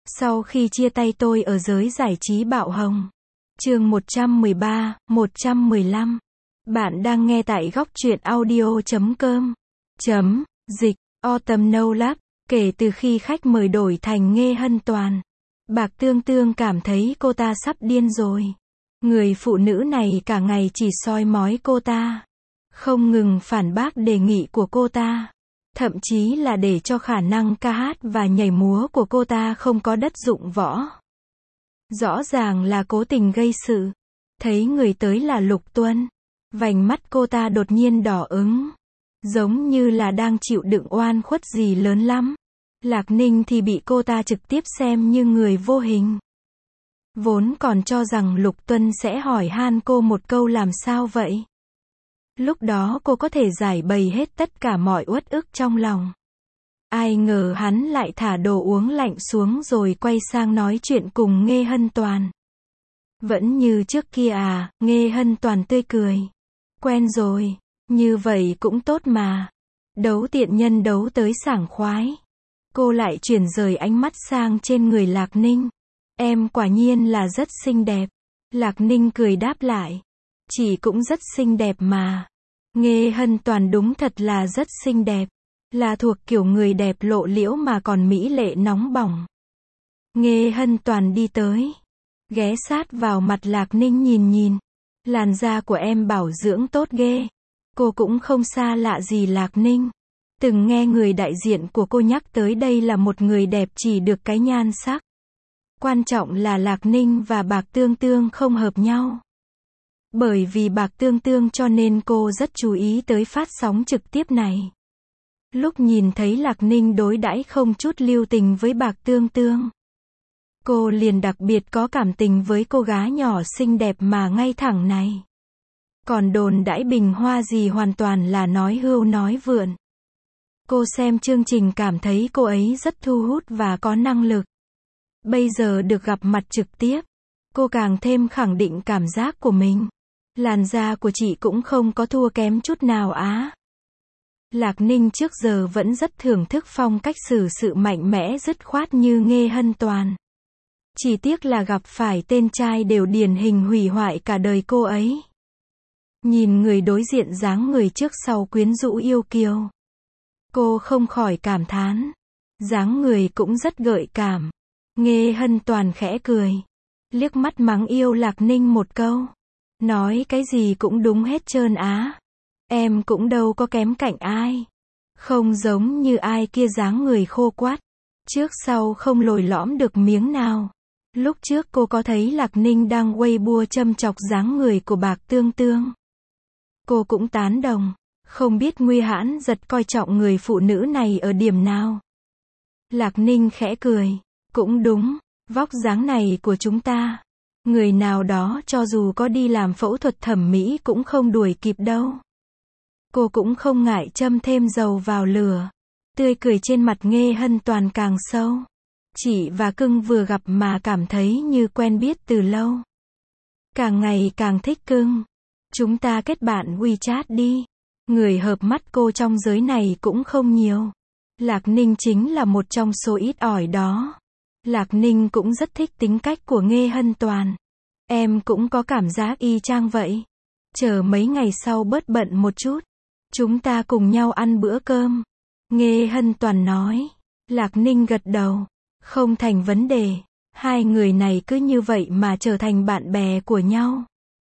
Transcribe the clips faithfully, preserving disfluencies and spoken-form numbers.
Sau khi chia tay tôi ở giới giải trí bạo hồng. Chương một trăm mười ba, một trăm mười lăm. Bạn đang nghe tại góc truyện audio chấm com. Chấm, dịch, Autumn No Lab. Kể từ khi khách mời đổi thành Nghê Hân Toàn, Bạc Tương Tương cảm thấy cô ta sắp điên rồi. Người phụ nữ này cả ngày chỉ soi mói cô ta, không ngừng phản bác đề nghị của cô ta, thậm chí là để cho khả năng ca hát và nhảy múa của cô ta không có đất dụng võ. Rõ ràng là cố tình gây sự. Thấy người tới là Lục Tuân, vành mắt cô ta đột nhiên đỏ ửng, giống như là đang chịu đựng oan khuất gì lớn lắm. Lạc Ninh thì bị cô ta trực tiếp xem như người vô hình. Vốn còn cho rằng Lục Tuân sẽ hỏi han cô một câu làm sao vậy. Lúc đó cô có thể giải bày hết tất cả mọi uất ức trong lòng. Ai ngờ hắn lại thả đồ uống lạnh xuống rồi quay sang nói chuyện cùng Nghê Hân Toàn. Vẫn như trước kia à, Nghê Hân Toàn tươi cười. Quen rồi, như vậy cũng tốt mà. Đấu tiện nhân đấu tới sảng khoái. Cô lại chuyển rời ánh mắt sang trên người Lạc Ninh. Em quả nhiên là rất xinh đẹp. Lạc Ninh cười đáp lại. Chị cũng rất xinh đẹp mà. Nghê Hân Toàn đúng thật là rất xinh đẹp. Là thuộc kiểu người đẹp lộ liễu mà còn mỹ lệ nóng bỏng. Nghê Hân Toàn đi tới, ghé sát vào mặt Lạc Ninh nhìn nhìn. Làn da của em bảo dưỡng tốt ghê. Cô cũng không xa lạ gì Lạc Ninh. Từng nghe người đại diện của cô nhắc tới đây là một người đẹp chỉ được cái nhan sắc. Quan trọng là Lạc Ninh và Bạc Tương Tương không hợp nhau. Bởi vì Bạc Tương Tương cho nên cô rất chú ý tới phát sóng trực tiếp này. Lúc nhìn thấy Lạc Ninh đối đãi không chút lưu tình với Bạc Tương Tương, cô liền đặc biệt có cảm tình với cô gái nhỏ xinh đẹp mà ngay thẳng này. Còn đồn đãi bình hoa gì hoàn toàn là nói hưu nói vượn. Cô xem chương trình cảm thấy cô ấy rất thu hút và có năng lực. Bây giờ được gặp mặt trực tiếp, cô càng thêm khẳng định cảm giác của mình. Làn da của chị cũng không có thua kém chút nào á. Lạc Ninh trước giờ vẫn rất thưởng thức phong cách xử sự mạnh mẽ dứt khoát như Nghê Hân Toàn. Chỉ tiếc là gặp phải tên trai đều điển hình hủy hoại cả đời cô ấy. Nhìn người đối diện dáng người trước sau quyến rũ yêu kiều, cô không khỏi cảm thán. Dáng người cũng rất gợi cảm. Nghê Hân Toàn khẽ cười, liếc mắt mắng yêu Lạc Ninh một câu. Nói cái gì cũng đúng hết trơn á. Em cũng đâu có kém cạnh ai. Không giống như ai kia dáng người khô quắt, trước sau không lồi lõm được miếng nào. Lúc trước cô có thấy Lạc Ninh đang Weibo châm chọc dáng người của Bạc Tương Tương. Cô cũng tán đồng. Không biết Nguy Hãn Giật coi trọng người phụ nữ này ở điểm nào. Lạc Ninh khẽ cười. Cũng đúng, vóc dáng này của chúng ta, người nào đó cho dù có đi làm phẫu thuật thẩm mỹ cũng không đuổi kịp đâu. Cô cũng không ngại châm thêm dầu vào lửa. Tươi cười trên mặt Nghê Hân Toàn càng sâu. Chị và cưng vừa gặp mà cảm thấy như quen biết từ lâu. Càng ngày càng thích cưng. Chúng ta kết bạn WeChat đi. Người hợp mắt cô trong giới này cũng không nhiều. Lạc Ninh chính là một trong số ít ỏi đó. Lạc Ninh cũng rất thích tính cách của Nghê Hân Toàn. Em cũng có cảm giác y chang vậy. Chờ mấy ngày sau bớt bận một chút, chúng ta cùng nhau ăn bữa cơm. Nghê Hân Toàn nói. Lạc Ninh gật đầu. Không thành vấn đề. Hai người này cứ như vậy mà trở thành bạn bè của nhau.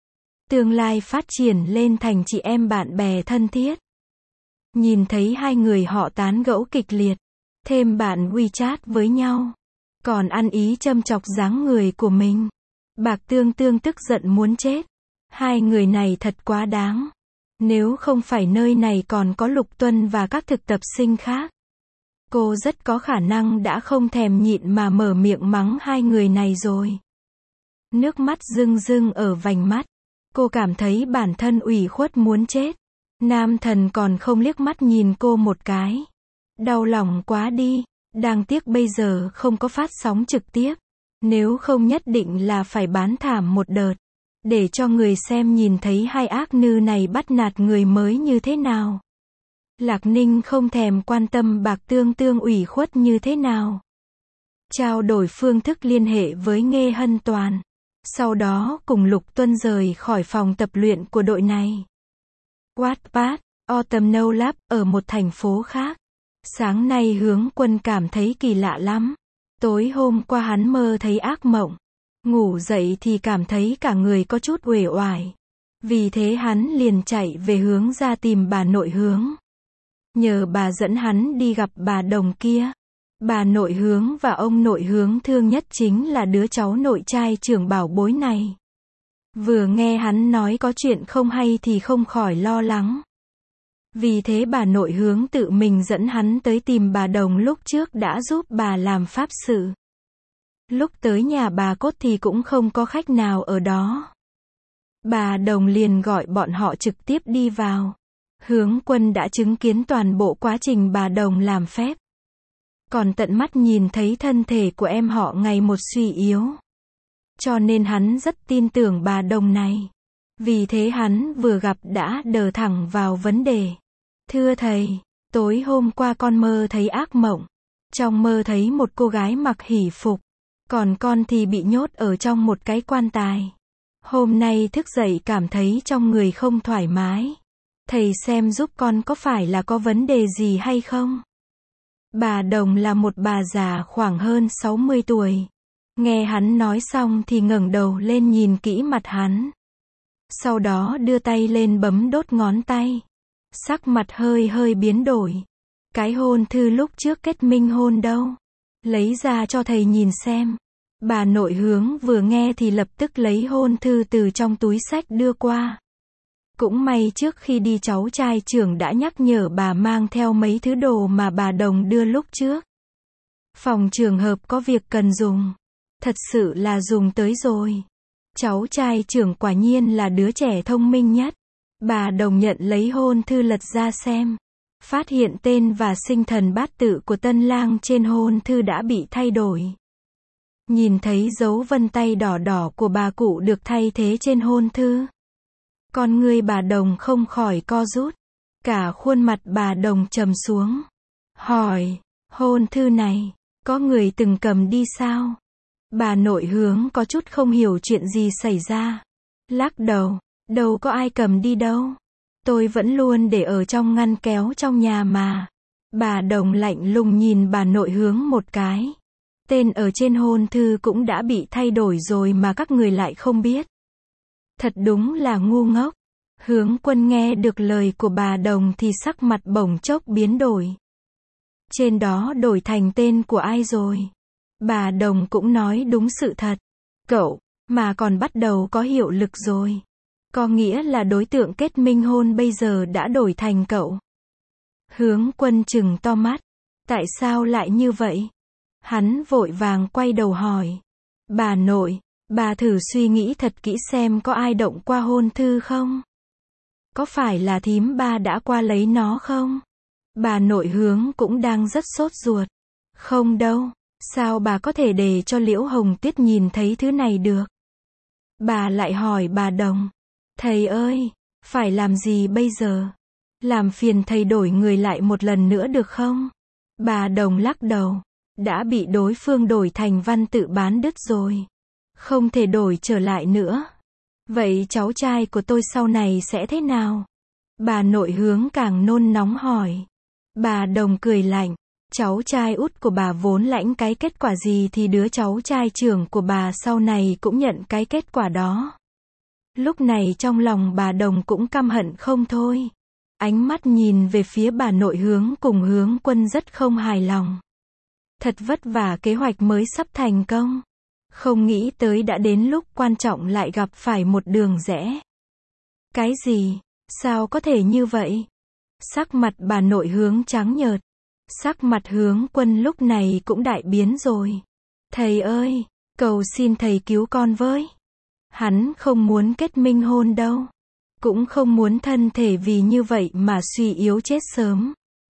Tương lai phát triển lên thành chị em bạn bè thân thiết. Nhìn thấy hai người họ tán gẫu kịch liệt, thêm bạn WeChat với nhau, còn ăn ý châm chọc dáng người của mình. Bạc Tương Tương tức giận muốn chết. Hai người này thật quá đáng. Nếu không phải nơi này còn có Lục Tuân và các thực tập sinh khác, cô rất có khả năng đã không thèm nhịn mà mở miệng mắng hai người này rồi. Nước mắt rưng rưng ở vành mắt. Cô cảm thấy bản thân ủy khuất muốn chết. Nam thần còn không liếc mắt nhìn cô một cái. Đau lòng quá đi. Đáng tiếc bây giờ không có phát sóng trực tiếp. Nếu không nhất định là phải bán thảm một đợt. Để cho người xem nhìn thấy hai ác nư này bắt nạt người mới như thế nào. Lạc Ninh không thèm quan tâm Bạc Tương Tương ủy khuất như thế nào. trao đổi phương thức liên hệ với Nghê Hân Toàn. Sau đó cùng Lục Tuân rời khỏi phòng tập luyện của đội này. Wattpad, Autumn No Lab, ở một thành phố khác. Sáng nay Hướng Quân cảm thấy kỳ lạ lắm. Tối hôm qua hắn mơ thấy ác mộng. Ngủ dậy thì cảm thấy cả người có chút uể oải. Vì thế hắn liền chạy về Hướng ra tìm bà nội Hướng. Nhờ bà dẫn hắn đi gặp bà Đồng kia. Bà nội Hướng và ông nội Hướng thương nhất chính là đứa cháu nội trai trưởng bảo bối này. Vừa nghe hắn nói có chuyện không hay thì không khỏi lo lắng. Vì thế bà nội Hướng tự mình dẫn hắn tới tìm bà Đồng lúc trước đã giúp bà làm pháp sự. Lúc tới nhà bà Cốt thì cũng không có khách nào ở đó. Bà Đồng liền gọi bọn họ trực tiếp đi vào. Hướng Quân đã chứng kiến toàn bộ quá trình bà Đồng làm phép. Còn tận mắt nhìn thấy thân thể của em họ ngày một suy yếu. Cho nên hắn rất tin tưởng bà Đồng này. Vì thế hắn vừa gặp đã đờ thẳng vào vấn đề. Thưa thầy, tối hôm qua con mơ thấy ác mộng. Trong mơ thấy một cô gái mặc hỷ phục. Còn con thì bị nhốt ở trong một cái quan tài. Hôm nay thức dậy cảm thấy trong người không thoải mái. Thầy xem giúp con có phải là có vấn đề gì hay không? Bà Đồng là một bà già khoảng hơn sáu mươi tuổi. Nghe hắn nói xong thì ngẩng đầu lên nhìn kỹ mặt hắn. Sau đó đưa tay lên bấm đốt ngón tay. Sắc mặt hơi hơi biến đổi. Cái hôn thư lúc trước kết minh hôn đâu? Lấy ra cho thầy nhìn xem. Bà nội Hướng vừa nghe thì lập tức lấy hôn thư từ trong túi xách đưa qua. Cũng may trước khi đi cháu trai trưởng đã nhắc nhở bà mang theo mấy thứ đồ mà bà Đồng đưa lúc trước. Phòng trường hợp có việc cần dùng. Thật sự là dùng tới rồi. Cháu trai trưởng quả nhiên là đứa trẻ thông minh nhất. Bà Đồng nhận lấy hôn thư lật ra xem. Phát hiện tên và sinh thần bát tự của tân lang trên hôn thư đã bị thay đổi. Nhìn thấy dấu vân tay đỏ đỏ của bà cụ được thay thế trên hôn thư. Con người bà Đồng không khỏi co rút. Cả khuôn mặt bà Đồng trầm xuống. Hỏi, hôn thư này, có người từng cầm đi sao? Bà nội Hướng có chút không hiểu chuyện gì xảy ra. Lắc đầu, đâu có ai cầm đi đâu. Tôi vẫn luôn để ở trong ngăn kéo trong nhà mà. Bà Đồng lạnh lùng nhìn bà nội Hướng một cái. Tên ở trên hôn thư cũng đã bị thay đổi rồi mà các người lại không biết. Thật đúng là ngu ngốc. Hướng Quân nghe được lời của bà Đồng thì sắc mặt bỗng chốc biến đổi. Trên đó đổi thành tên của ai rồi? Bà Đồng cũng nói đúng sự thật. Cậu, mà còn bắt đầu có hiệu lực rồi. Có nghĩa là đối tượng kết minh hôn bây giờ đã đổi thành cậu. Hướng Quân trừng to mắt. Tại sao lại như vậy? Hắn vội vàng quay đầu hỏi. Bà nội, bà thử suy nghĩ thật kỹ xem có ai động qua hôn thư không? Có phải là thím ba đã qua lấy nó không? Bà nội Hướng cũng đang rất sốt ruột. Không đâu, sao bà có thể để cho Liễu Hồng Tuyết nhìn thấy thứ này được? Bà lại hỏi bà Đồng. Thầy ơi, phải làm gì bây giờ? Làm phiền thầy đổi người lại một lần nữa được không? Bà Đồng lắc đầu. Đã bị đối phương đổi thành văn tự bán đứt rồi. Không thể đổi trở lại nữa. Vậy cháu trai của tôi sau này sẽ thế nào? Bà nội Hướng càng nôn nóng hỏi. Bà Đồng cười lạnh. Cháu trai út của bà vốn lãnh cái kết quả gì thì đứa cháu trai trưởng của bà sau này cũng nhận cái kết quả đó. Lúc này trong lòng bà Đồng cũng căm hận không thôi. Ánh mắt nhìn về phía bà nội Hướng cùng Hướng Quân rất không hài lòng. Thật vất vả kế hoạch mới sắp thành công. Không nghĩ tới đã đến lúc quan trọng lại gặp phải một đường rẽ. Cái gì? Sao có thể như vậy? Sắc mặt bà nội Hướng trắng nhợt. Sắc mặt Hướng Quân lúc này cũng đại biến rồi. Thầy ơi, cầu xin thầy cứu con với. Hắn không muốn kết minh hôn đâu. Cũng không muốn thân thể vì như vậy mà suy yếu chết sớm.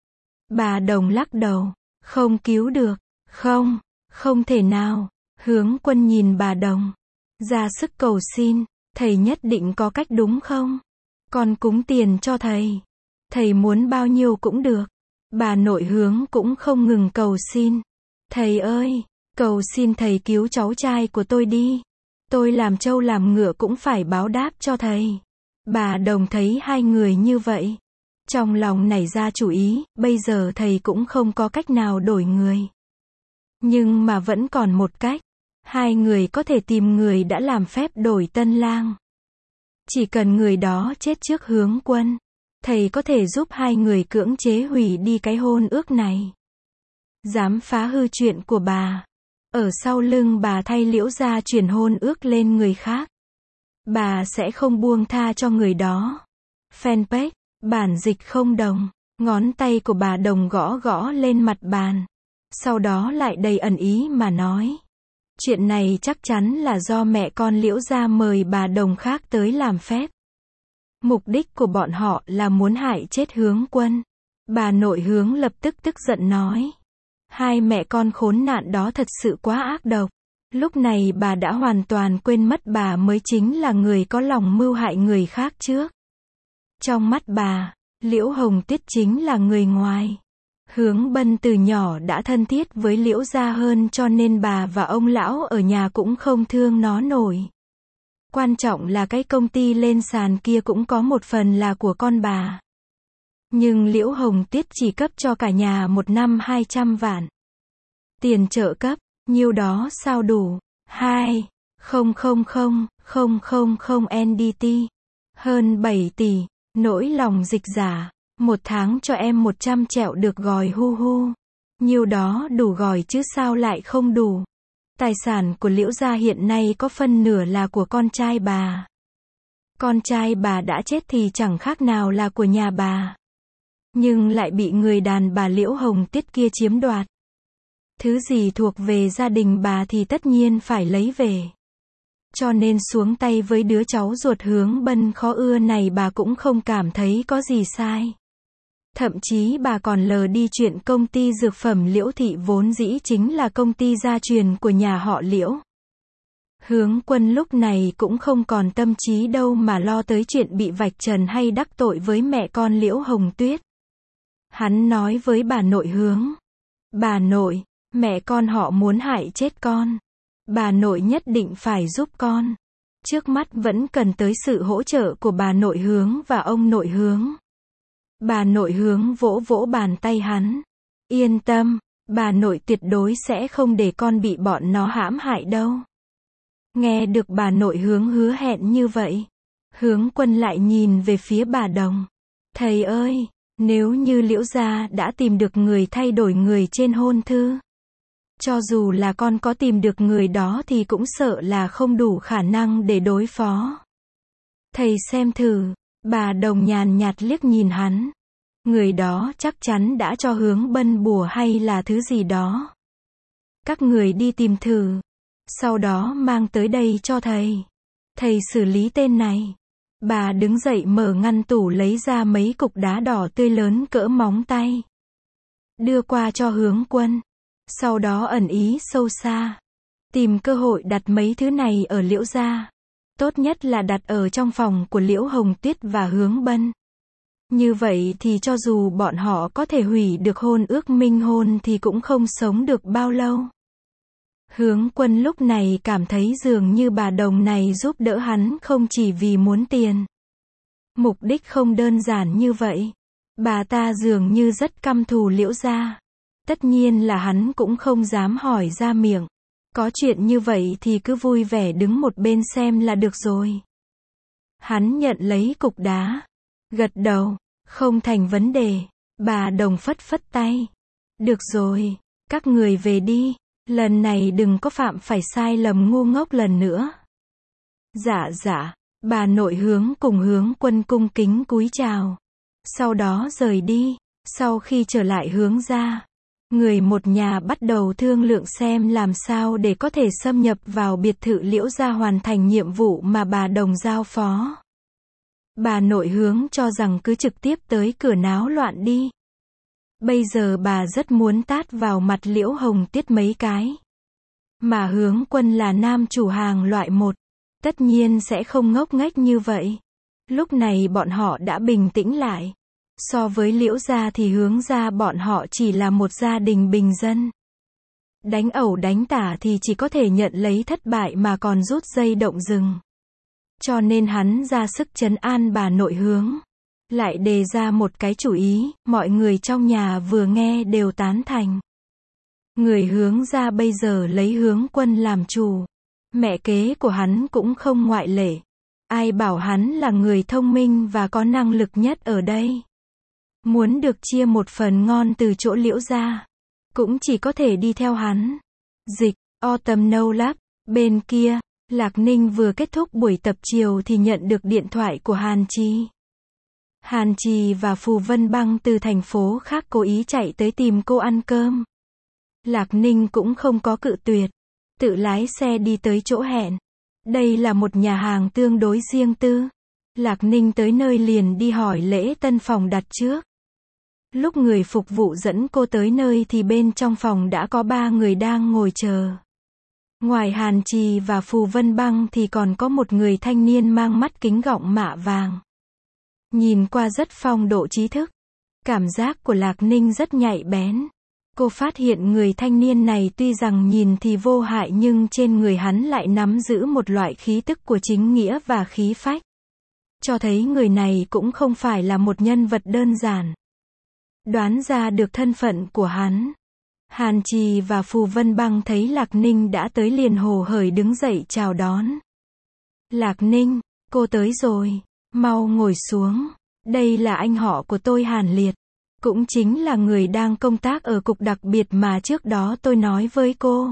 Bà Đồng lắc đầu. Không cứu được. Không, không thể nào. Hướng Quân nhìn bà Đồng. Ra sức cầu xin. Thầy nhất định có cách đúng không? Con cúng tiền cho thầy. Thầy muốn bao nhiêu cũng được. Bà nội Hướng cũng không ngừng cầu xin. Thầy ơi, Cầu xin thầy cứu cháu trai của tôi đi. Tôi làm trâu làm ngựa cũng phải báo đáp cho thầy. Bà Đồng thấy hai người như vậy. Trong lòng nảy ra chủ ý, bây giờ thầy cũng không có cách nào đổi người. Nhưng mà vẫn còn một cách. Hai người có thể tìm người đã làm phép đổi tân lang. Chỉ cần người đó chết trước Hướng Quân, thầy có thể giúp hai người cưỡng chế hủy đi cái hôn ước này. Dám phá hư chuyện của bà. Ở sau lưng bà thay Liễu gia chuyển hôn ước lên người khác. Bà sẽ không buông tha cho người đó. Fanpage, bản dịch không đồng. Ngón tay của bà Đồng gõ gõ lên mặt bàn. Sau đó lại đầy ẩn ý mà nói. Chuyện này chắc chắn là do mẹ con Liễu gia mời bà Đồng khác tới làm phép. Mục đích của bọn họ là muốn hại chết Hướng Quân. Bà nội Hướng lập tức tức giận nói. Hai mẹ con khốn nạn đó thật sự quá ác độc. Lúc này bà đã hoàn toàn quên mất bà mới chính là người có lòng mưu hại người khác trước. Trong mắt bà, Liễu Hồng Tuyết chính là người ngoài. Hướng Bân từ nhỏ đã thân thiết với Liễu gia hơn cho nên bà và ông lão ở nhà cũng không thương nó nổi. Quan trọng là cái công ty lên sàn kia cũng có một phần là của con bà. Nhưng Liễu Hồng Tuyết chỉ cấp cho cả nhà một năm hai trăm vạn. Tiền trợ cấp, nhiêu đó sao đủ? hai không không không không không không en đê tê. Hơn bảy tỷ. Nỗi lòng dịch giả. Một tháng cho em một trăm triệu được gòi hu hu. Nhiêu đó đủ gòi chứ sao lại không đủ. Tài sản của Liễu gia hiện nay có phân nửa là của con trai bà. Con trai bà đã chết thì chẳng khác nào là của nhà bà. Nhưng lại bị người đàn bà Liễu Hồng Tuyết kia chiếm đoạt. Thứ gì thuộc về gia đình bà thì tất nhiên phải lấy về. Cho nên xuống tay với đứa cháu ruột Hướng Bân khó ưa này bà cũng không cảm thấy có gì sai. Thậm chí bà còn lờ đi chuyện công ty dược phẩm Liễu Thị vốn dĩ chính là công ty gia truyền của nhà họ Liễu. Hướng Quân lúc này cũng không còn tâm trí đâu mà lo tới chuyện bị vạch trần hay đắc tội với mẹ con Liễu Hồng Tuyết. Hắn nói với bà nội Hướng. Bà nội, mẹ con họ muốn hại chết con. Bà nội nhất định phải giúp con. Trước mắt vẫn cần tới sự hỗ trợ của bà nội Hướng và ông nội Hướng. Bà nội Hướng vỗ vỗ bàn tay hắn. Yên tâm, bà nội tuyệt đối sẽ không để con bị bọn nó hãm hại đâu. Nghe được bà nội Hướng hứa hẹn như vậy, Hướng Quân lại nhìn về phía bà Đồng. Thầy ơi, nếu như Liễu gia đã tìm được người thay đổi người trên hôn thư, cho dù là con có tìm được người đó thì cũng sợ là không đủ khả năng để đối phó. Thầy xem thử. Bà Đồng nhàn nhạt liếc nhìn hắn. Người đó chắc chắn đã cho Hướng Bân bùa hay là thứ gì đó. Các người đi tìm thử. Sau đó mang tới đây cho thầy. Thầy xử lý tên này. Bà đứng dậy mở ngăn tủ lấy ra mấy cục đá đỏ tươi lớn cỡ móng tay. Đưa qua cho Hướng Quân. Sau đó ẩn ý sâu xa. Tìm cơ hội đặt mấy thứ này ở Liễu gia. Tốt nhất là đặt ở trong phòng của Liễu Hồng Tuyết và Hướng Bân. Như vậy thì cho dù bọn họ có thể hủy được hôn ước minh hôn thì cũng không sống được bao lâu. Hướng Quân lúc này cảm thấy dường như bà Đồng này giúp đỡ hắn không chỉ vì muốn tiền. Mục đích không đơn giản như vậy. Bà ta dường như rất căm thù Liễu gia. Tất nhiên là hắn cũng không dám hỏi ra miệng. Có chuyện như vậy thì cứ vui vẻ đứng một bên xem là được rồi. Hắn nhận lấy cục đá. Gật đầu. Không thành vấn đề. Bà Đồng phất phất tay. Được rồi. Các người về đi. Lần này đừng có phạm phải sai lầm ngu ngốc lần nữa. Dạ dạ. Bà nội Hướng cùng Hướng Quân cung kính cúi chào. Sau đó rời đi. Sau khi trở lại Hướng gia, người một nhà bắt đầu thương lượng xem làm sao để có thể xâm nhập vào biệt thự Liễu gia hoàn thành nhiệm vụ mà bà Đồng giao phó. Bà nội Hướng cho rằng cứ trực tiếp tới cửa náo loạn đi. Bây giờ bà rất muốn tát vào mặt Liễu Hồng Tuyết mấy cái. Mà Hướng Quân là nam chủ hàng loại một. Tất nhiên sẽ không ngốc nghếch như vậy. Lúc này bọn họ đã bình tĩnh lại. So với Liễu gia thì Hướng gia bọn họ chỉ là một gia đình bình dân. Đánh ẩu đánh tả thì chỉ có thể nhận lấy thất bại mà còn rút dây động rừng. Cho nên hắn ra sức trấn an bà nội Hướng. Lại đề ra một cái chủ ý, mọi người trong nhà vừa nghe đều tán thành. Người Hướng ra bây giờ lấy Hướng Quân làm chủ. Mẹ kế của hắn cũng không ngoại lệ. Ai bảo hắn là người thông minh và có năng lực nhất ở đây. Muốn được chia một phần ngon từ chỗ Liễu gia, cũng chỉ có thể đi theo hắn. Dịch, Autumn No Lab, bên kia, Lạc Ninh vừa kết thúc buổi tập chiều thì nhận được điện thoại của Hàn Trì. Hàn Trì và Phù Vân Băng từ thành phố khác cố ý chạy tới tìm cô ăn cơm. Lạc Ninh cũng không có cự tuyệt, tự lái xe đi tới chỗ hẹn. Đây là một nhà hàng tương đối riêng tư. Lạc Ninh tới nơi liền đi hỏi lễ tân phòng đặt trước. Lúc người phục vụ dẫn cô tới nơi thì bên trong phòng đã có ba người đang ngồi chờ. Ngoài Hàn Trì và Phù Vân Băng thì còn có một người thanh niên mang mắt kính gọng mạ vàng. Nhìn qua rất phong độ trí thức. Cảm giác của Lạc Ninh rất nhạy bén. Cô phát hiện người thanh niên này tuy rằng nhìn thì vô hại nhưng trên người hắn lại nắm giữ một loại khí tức của chính nghĩa và khí phách. Cho thấy người này cũng không phải là một nhân vật đơn giản. Đoán ra được thân phận của hắn. Hàn Trì và Phù Vân Băng thấy Lạc Ninh đã tới liền hồ hởi đứng dậy chào đón. Lạc Ninh, cô tới rồi, mau ngồi xuống. Đây là anh họ của tôi Hàn Liệt. Cũng chính là người đang công tác ở cục đặc biệt mà trước đó tôi nói với cô.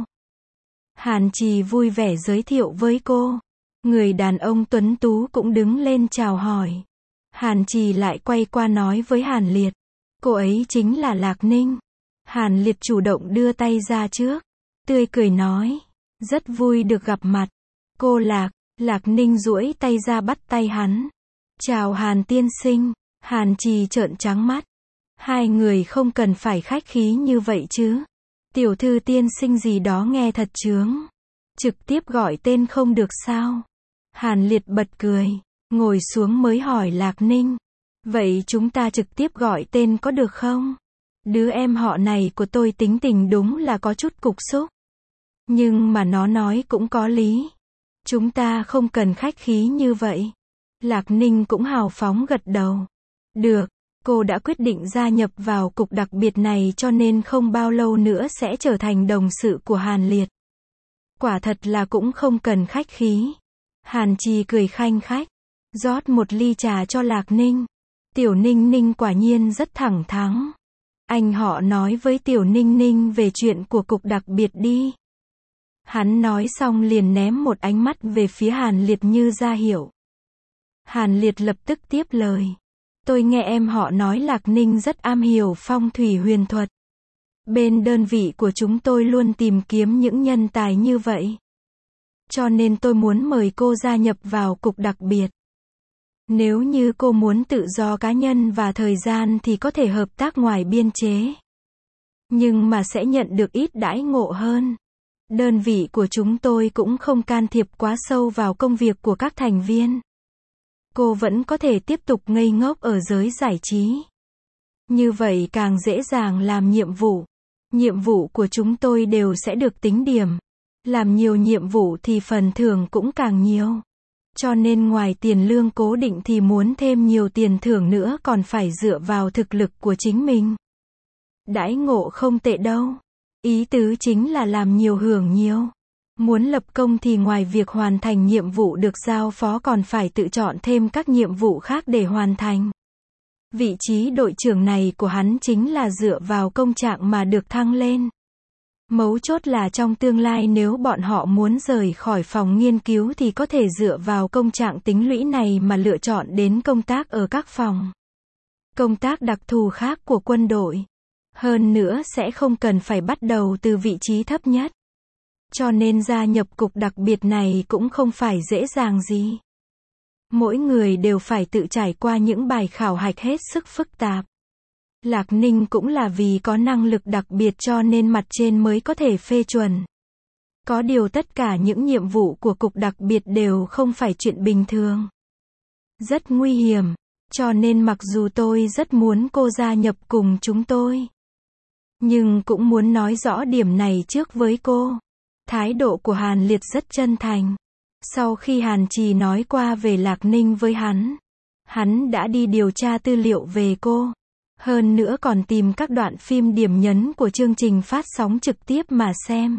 Hàn Trì vui vẻ giới thiệu với cô. Người đàn ông tuấn tú cũng đứng lên chào hỏi. Hàn Trì lại quay qua nói với Hàn Liệt. Cô ấy chính là Lạc Ninh. Hàn Liệt chủ động đưa tay ra trước. Tươi cười nói. Rất vui được gặp mặt. Cô Lạc. Lạc Ninh duỗi tay ra bắt tay hắn. Chào Hàn tiên sinh. Hàn Trì trợn trắng mắt. Hai người không cần phải khách khí như vậy chứ. Tiểu thư tiên sinh gì đó nghe thật chướng. Trực tiếp gọi tên không được sao? Hàn Liệt bật cười. Ngồi xuống mới hỏi Lạc Ninh. Vậy chúng ta trực tiếp gọi tên có được không? Đứa em họ này của tôi tính tình đúng là có chút cục xúc. Nhưng mà nó nói cũng có lý. Chúng ta không cần khách khí như vậy. Lạc Ninh cũng hào phóng gật đầu. Được, cô đã quyết định gia nhập vào cục đặc biệt này cho nên không bao lâu nữa sẽ trở thành đồng sự của Hàn Liệt. Quả thật là cũng không cần khách khí. Hàn Trì cười khanh khách, rót một ly trà cho Lạc Ninh. Tiểu Ninh Ninh quả nhiên rất thẳng thắn. Anh họ nói với Tiểu Ninh Ninh về chuyện của cục đặc biệt đi. Hắn nói xong liền ném một ánh mắt về phía Hàn Liệt như ra hiệu. Hàn Liệt lập tức tiếp lời. Tôi nghe em họ nói Lạc Ninh rất am hiểu phong thủy huyền thuật. Bên đơn vị của chúng tôi luôn tìm kiếm những nhân tài như vậy. Cho nên tôi muốn mời cô gia nhập vào cục đặc biệt. Nếu như cô muốn tự do cá nhân và thời gian thì có thể hợp tác ngoài biên chế. Nhưng mà sẽ nhận được ít đãi ngộ hơn. Đơn vị của chúng tôi cũng không can thiệp quá sâu vào công việc của các thành viên. Cô vẫn có thể tiếp tục ngây ngốc ở giới giải trí. Như vậy càng dễ dàng làm nhiệm vụ. Nhiệm vụ của chúng tôi đều sẽ được tính điểm. Làm nhiều nhiệm vụ thì phần thưởng cũng càng nhiều. Cho nên ngoài tiền lương cố định thì muốn thêm nhiều tiền thưởng nữa còn phải dựa vào thực lực của chính mình. Đãi ngộ không tệ đâu. Ý tứ chính là làm nhiều hưởng nhiều. Muốn lập công thì ngoài việc hoàn thành nhiệm vụ được giao phó còn phải tự chọn thêm các nhiệm vụ khác để hoàn thành. Vị trí đội trưởng này của hắn chính là dựa vào công trạng mà được thăng lên. Mấu chốt là trong tương lai nếu bọn họ muốn rời khỏi phòng nghiên cứu thì có thể dựa vào công trạng tính lũy này mà lựa chọn đến công tác ở các phòng công tác đặc thù khác của quân đội. Hơn nữa sẽ không cần phải bắt đầu từ vị trí thấp nhất. Cho nên gia nhập cục đặc biệt này cũng không phải dễ dàng gì. Mỗi người đều phải tự trải qua những bài khảo hạch hết sức phức tạp. Lạc Ninh cũng là vì có năng lực đặc biệt cho nên mặt trên mới có thể phê chuẩn. Có điều tất cả những nhiệm vụ của cục đặc biệt đều không phải chuyện bình thường. Rất nguy hiểm, cho nên mặc dù tôi rất muốn cô gia nhập cùng chúng tôi. Nhưng cũng muốn nói rõ điểm này trước với cô. Thái độ của Hàn Liệt rất chân thành. Sau khi Hàn Trì nói qua về Lạc Ninh với hắn, hắn đã đi điều tra tư liệu về cô. Hơn nữa còn tìm các đoạn phim điểm nhấn của chương trình phát sóng trực tiếp mà xem.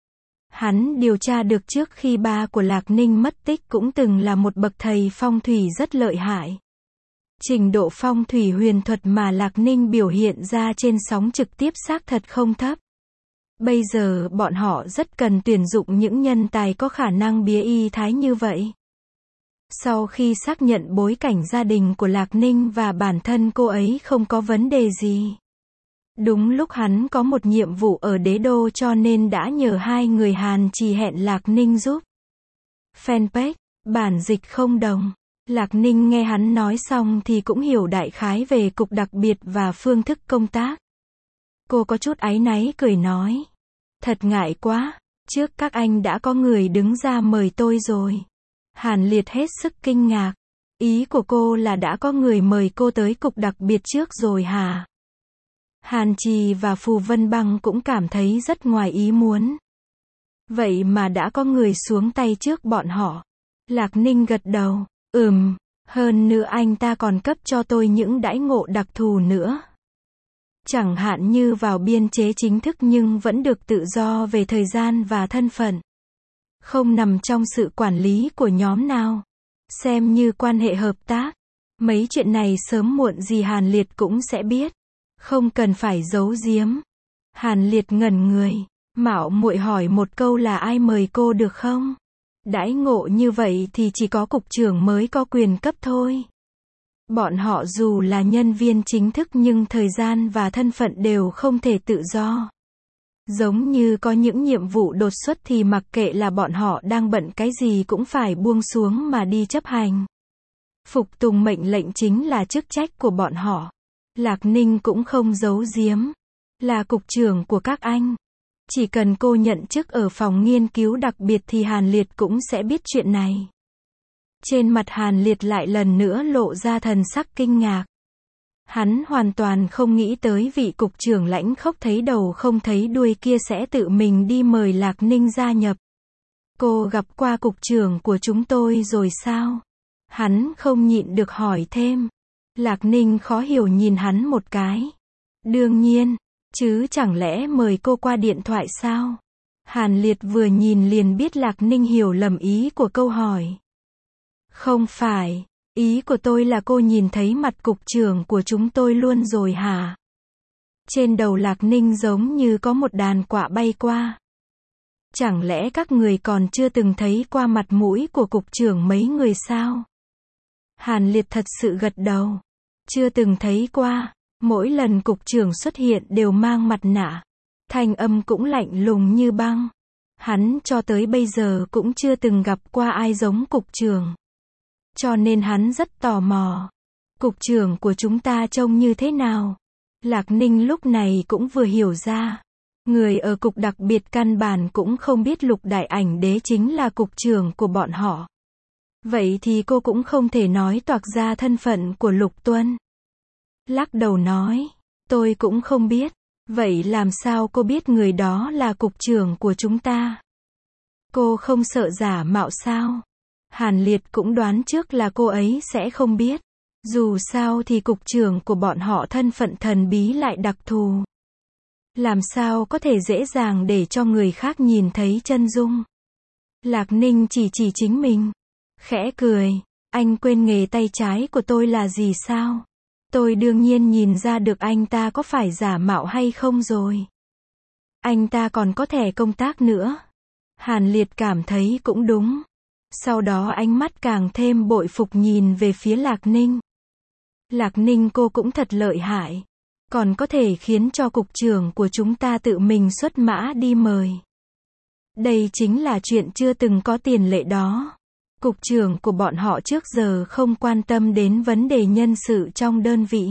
Hắn điều tra được trước khi ba của Lạc Ninh mất tích cũng từng là một bậc thầy phong thủy rất lợi hại. Trình độ phong thủy huyền thuật mà Lạc Ninh biểu hiện ra trên sóng trực tiếp xác thật không thấp. Bây giờ bọn họ rất cần tuyển dụng những nhân tài có khả năng bía y thái như vậy. Sau khi xác nhận bối cảnh gia đình của Lạc Ninh và bản thân cô ấy không có vấn đề gì. Đúng lúc hắn có một nhiệm vụ ở đế đô cho nên đã nhờ hai người Hàn Trì hẹn Lạc Ninh giúp. Fanpage, bản dịch không đồng. Lạc Ninh nghe hắn nói xong thì cũng hiểu đại khái về cục đặc biệt và phương thức công tác. Cô có chút áy náy cười nói. Thật ngại quá, trước các anh đã có người đứng ra mời tôi rồi. Hàn Liệt hết sức kinh ngạc. Ý của cô là đã có người mời cô tới cục đặc biệt trước rồi hả? Hàn Trì và Phù Vân Băng cũng cảm thấy rất ngoài ý muốn. Vậy mà đã có người xuống tay trước bọn họ. Lạc Ninh gật đầu. Ừm, hơn nữa anh ta còn cấp cho tôi những đãi ngộ đặc thù nữa. Chẳng hạn như vào biên chế chính thức nhưng vẫn được tự do về thời gian và thân phận. Không nằm trong sự quản lý của nhóm nào. Xem như quan hệ hợp tác. Mấy chuyện này sớm muộn gì Hàn Liệt cũng sẽ biết. Không cần phải giấu giếm. Hàn Liệt ngẩn người. Mạo muội hỏi một câu là ai mời cô được không? Đãi ngộ như vậy thì chỉ có cục trưởng mới có quyền cấp thôi. Bọn họ dù là nhân viên chính thức nhưng thời gian và thân phận đều không thể tự do. Giống như có những nhiệm vụ đột xuất thì mặc kệ là bọn họ đang bận cái gì cũng phải buông xuống mà đi chấp hành. Phục tùng mệnh lệnh chính là chức trách của bọn họ. Lạc Ninh cũng không giấu giếm. Là cục trưởng của các anh. Chỉ cần cô nhận chức ở phòng nghiên cứu đặc biệt thì Hàn Liệt cũng sẽ biết chuyện này. Trên mặt Hàn Liệt lại lần nữa lộ ra thần sắc kinh ngạc. Hắn hoàn toàn không nghĩ tới vị cục trưởng lãnh khốc thấy đầu không thấy đuôi kia sẽ tự mình đi mời Lạc Ninh gia nhập. Cô gặp qua cục trưởng của chúng tôi rồi sao? Hắn không nhịn được hỏi thêm. Lạc Ninh khó hiểu nhìn hắn một cái. Đương nhiên, chứ chẳng lẽ mời cô qua điện thoại sao? Hàn Liệt vừa nhìn liền biết Lạc Ninh hiểu lầm ý của câu hỏi. Không phải, ý của tôi là cô nhìn thấy mặt cục trưởng của chúng tôi luôn rồi hả? Trên đầu Lạc Ninh giống như có một đàn quạ bay qua. Chẳng lẽ các người còn chưa từng thấy qua mặt mũi của cục trưởng mấy người sao? Hàn Liệt thật sự gật đầu. Chưa từng thấy qua. Mỗi lần cục trưởng xuất hiện đều mang mặt nạ. Thanh âm cũng lạnh lùng như băng. Hắn cho tới bây giờ cũng chưa từng gặp qua ai giống cục trưởng. Cho nên hắn rất tò mò. Cục trưởng của chúng ta trông như thế nào? Lạc Ninh lúc này cũng vừa hiểu ra. Người ở cục đặc biệt căn bản cũng không biết Lục Đại Ảnh Đế chính là cục trưởng của bọn họ. Vậy thì cô cũng không thể nói toạc ra thân phận của Lục Tuân. Lắc đầu nói, tôi cũng không biết. Vậy làm sao cô biết người đó là cục trưởng của chúng ta? Cô không sợ giả mạo sao? Hàn Liệt cũng đoán trước là cô ấy sẽ không biết. Dù sao thì cục trưởng của bọn họ thân phận thần bí lại đặc thù. Làm sao có thể dễ dàng để cho người khác nhìn thấy chân dung? Lạc Ninh chỉ chỉ chính mình. Khẽ cười, anh quên nghề tay trái của tôi là gì sao? Tôi đương nhiên nhìn ra được anh ta có phải giả mạo hay không rồi. Anh ta còn có thẻ công tác nữa. Hàn Liệt cảm thấy cũng đúng. Sau đó ánh mắt càng thêm bội phục nhìn về phía Lạc Ninh. Lạc Ninh cô cũng thật lợi hại. Còn có thể khiến cho cục trưởng của chúng ta tự mình xuất mã đi mời. Đây chính là chuyện chưa từng có tiền lệ đó. Cục trưởng của bọn họ trước giờ không quan tâm đến vấn đề nhân sự trong đơn vị.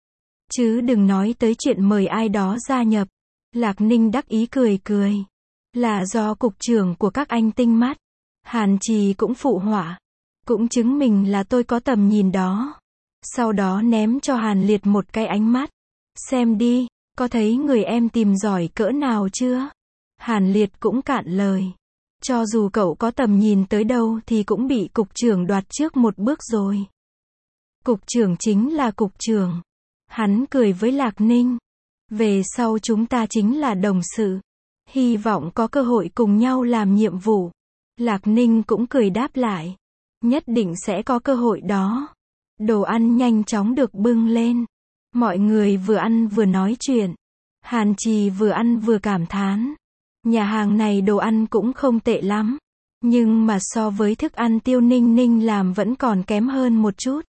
Chứ đừng nói tới chuyện mời ai đó gia nhập. Lạc Ninh đắc ý cười cười. Là do cục trưởng của các anh tinh mắt. Hàn Trì cũng phụ họa. Cũng chứng minh là tôi có tầm nhìn đó. Sau đó ném cho Hàn Liệt một cái ánh mắt. Xem đi, có thấy người em tìm giỏi cỡ nào chưa? Hàn Liệt cũng cạn lời. Cho dù cậu có tầm nhìn tới đâu thì cũng bị cục trưởng đoạt trước một bước rồi. Cục trưởng chính là cục trưởng. Hắn cười với Lạc Ninh. Về sau chúng ta chính là đồng sự. Hy vọng có cơ hội cùng nhau làm nhiệm vụ. Lạc Ninh cũng cười đáp lại. Nhất định sẽ có cơ hội đó. Đồ ăn nhanh chóng được bưng lên. Mọi người vừa ăn vừa nói chuyện. Hàn Trì vừa ăn vừa cảm thán. Nhà hàng này đồ ăn cũng không tệ lắm. Nhưng mà so với thức ăn Tiêu Ninh Ninh làm vẫn còn kém hơn một chút.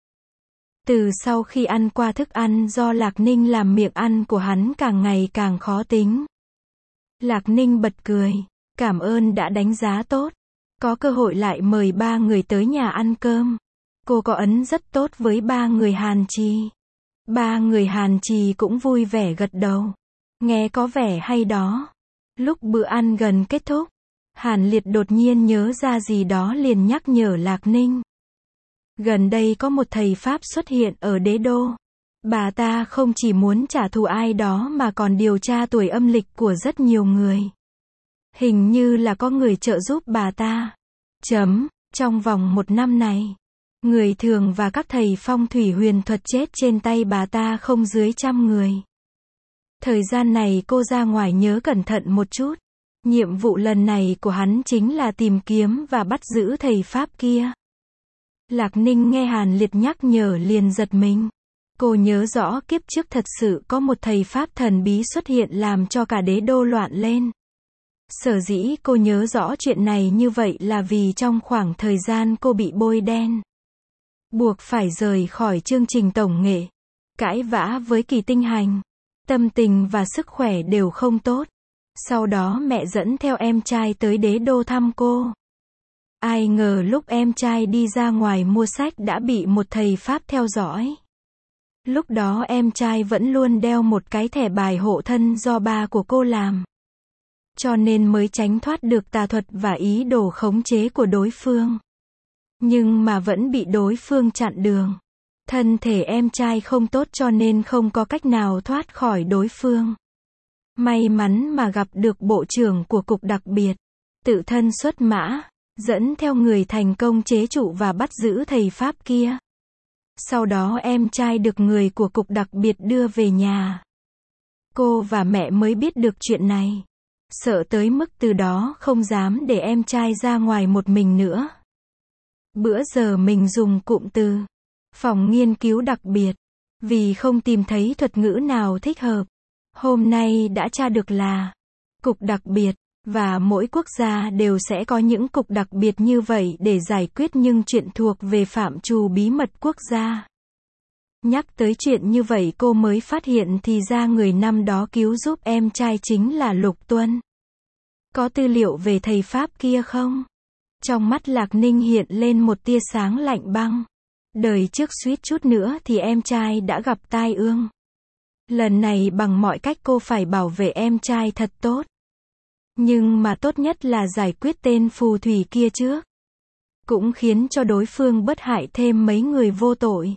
Từ sau khi ăn qua thức ăn do Lạc Ninh làm, miệng ăn của hắn càng ngày càng khó tính. Lạc Ninh bật cười. Cảm ơn đã đánh giá tốt. Có cơ hội lại mời ba người tới nhà ăn cơm. Cô có ấn rất tốt với ba người Hàn Trì. Ba người Hàn Trì cũng vui vẻ gật đầu. Nghe có vẻ hay đó. Lúc bữa ăn gần kết thúc, Hàn Liệt đột nhiên nhớ ra gì đó liền nhắc nhở Lạc Ninh. Gần đây có một thầy Pháp xuất hiện ở đế đô. Bà ta không chỉ muốn trả thù ai đó mà còn điều tra tuổi âm lịch của rất nhiều người. Hình như là có người trợ giúp bà ta. Chấm, trong vòng một năm này, người thường và các thầy phong thủy huyền thuật chết trên tay bà ta không dưới trăm người. Thời gian này cô ra ngoài nhớ cẩn thận một chút. Nhiệm vụ lần này của hắn chính là tìm kiếm và bắt giữ thầy Pháp kia. Lạc Ninh nghe Hàn Liệt nhắc nhở liền giật mình. Cô nhớ rõ kiếp trước thật sự có một thầy Pháp thần bí xuất hiện làm cho cả đế đô loạn lên. Sở dĩ cô nhớ rõ chuyện này như vậy là vì trong khoảng thời gian cô bị bôi đen, buộc phải rời khỏi chương trình tổng nghệ, cãi vã với Kỳ Tinh Hành, tâm tình và sức khỏe đều không tốt. Sau đó mẹ dẫn theo em trai tới đế đô thăm cô. Ai ngờ lúc em trai đi ra ngoài mua sách đã bị một thầy Pháp theo dõi. Lúc đó em trai vẫn luôn đeo một cái thẻ bài hộ thân do ba của cô làm. Cho nên mới tránh thoát được tà thuật và ý đồ khống chế của đối phương. Nhưng mà vẫn bị đối phương chặn đường. Thân thể em trai không tốt cho nên không có cách nào thoát khỏi đối phương. May mắn mà gặp được bộ trưởng của cục đặc biệt. Tự thân xuất mã, dẫn theo người thành công chế trụ và bắt giữ thầy Pháp kia. Sau đó em trai được người của cục đặc biệt đưa về nhà. Cô và mẹ mới biết được chuyện này. Sợ tới mức từ đó không dám để em trai ra ngoài một mình nữa. Bữa giờ mình dùng cụm từ phòng nghiên cứu đặc biệt, vì không tìm thấy thuật ngữ nào thích hợp. Hôm nay đã tra được là cục đặc biệt, và mỗi quốc gia đều sẽ có những cục đặc biệt như vậy để giải quyết những chuyện thuộc về phạm trù bí mật quốc gia. Nhắc tới chuyện như vậy cô mới phát hiện thì ra người năm đó cứu giúp em trai chính là Lục Tuân. Có tư liệu về thầy Pháp kia không? Trong mắt Lạc Ninh hiện lên một tia sáng lạnh băng. Đời trước suýt chút nữa thì em trai đã gặp tai ương. Lần này bằng mọi cách cô phải bảo vệ em trai thật tốt. Nhưng mà tốt nhất là giải quyết tên phù thủy kia trước. Cũng khiến cho đối phương bớt hại thêm mấy người vô tội.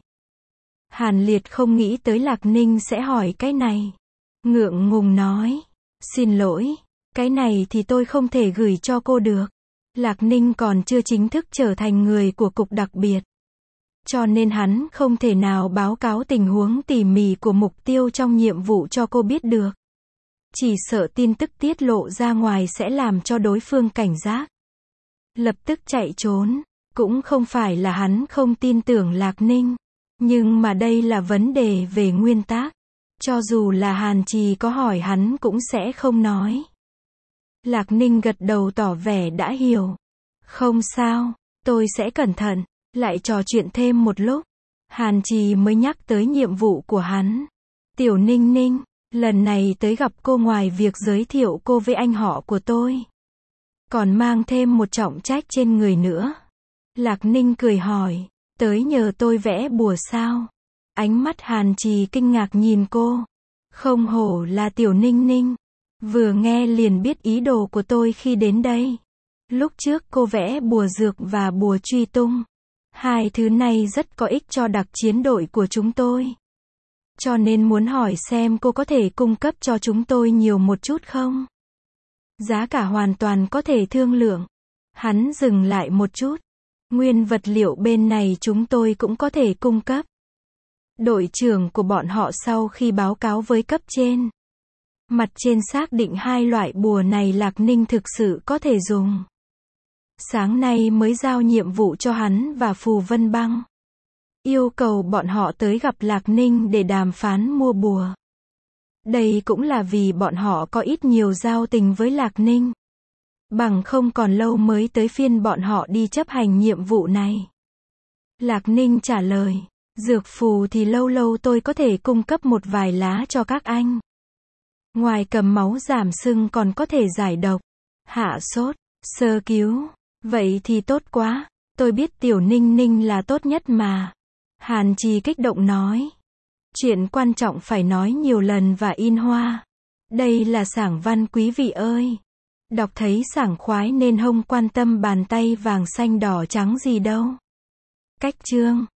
Hàn Liệt không nghĩ tới Lạc Ninh sẽ hỏi cái này. Ngượng ngùng nói. Xin lỗi, cái này thì tôi không thể gửi cho cô được. Lạc Ninh còn chưa chính thức trở thành người của cục đặc biệt. Cho nên hắn không thể nào báo cáo tình huống tỉ mỉ của mục tiêu trong nhiệm vụ cho cô biết được. Chỉ sợ tin tức tiết lộ ra ngoài sẽ làm cho đối phương cảnh giác. Lập tức chạy trốn. Cũng không phải là hắn không tin tưởng Lạc Ninh. Nhưng mà đây là vấn đề về nguyên tắc. Cho dù là Hàn Trì có hỏi hắn cũng sẽ không nói. Lạc Ninh gật đầu tỏ vẻ đã hiểu. Không sao, tôi sẽ cẩn thận. Lại trò chuyện thêm một lúc. Hàn Trì mới nhắc tới nhiệm vụ của hắn. Tiểu Ninh Ninh, lần này tới gặp cô ngoài việc giới thiệu cô với anh họ của tôi, còn mang thêm một trọng trách trên người nữa. Lạc Ninh cười hỏi, tới nhờ tôi vẽ bùa sao? Ánh mắt Hàn Trì kinh ngạc nhìn cô. Không hổ là Tiểu Ninh Ninh. Vừa nghe liền biết ý đồ của tôi khi đến đây. Lúc trước cô vẽ bùa dược và bùa truy tung. Hai thứ này rất có ích cho đặc chiến đội của chúng tôi. Cho nên muốn hỏi xem cô có thể cung cấp cho chúng tôi nhiều một chút không? Giá cả hoàn toàn có thể thương lượng. Hắn dừng lại một chút. Nguyên vật liệu bên này chúng tôi cũng có thể cung cấp. Đội trưởng của bọn họ sau khi báo cáo với cấp trên, mặt trên xác định hai loại bùa này Lạc Ninh thực sự có thể dùng. Sáng nay mới giao nhiệm vụ cho hắn và Phù Vân Băng. Yêu cầu bọn họ tới gặp Lạc Ninh để đàm phán mua bùa. Đây cũng là vì bọn họ có ít nhiều giao tình với Lạc Ninh. Bằng không còn lâu mới tới phiên bọn họ đi chấp hành nhiệm vụ này. Lạc Ninh trả lời, dược phù thì lâu lâu tôi có thể cung cấp một vài lá cho các anh. Ngoài cầm máu giảm sưng còn có thể giải độc, hạ sốt, sơ cứu. Vậy thì tốt quá, tôi biết Tiểu Ninh Ninh là tốt nhất mà. Hàn Trì kích động nói. Chuyện quan trọng phải nói nhiều lần và in hoa. Đây là sảng văn quý vị ơi. Đọc thấy sảng khoái nên không quan tâm bàn tay vàng xanh đỏ trắng gì đâu. Cách chương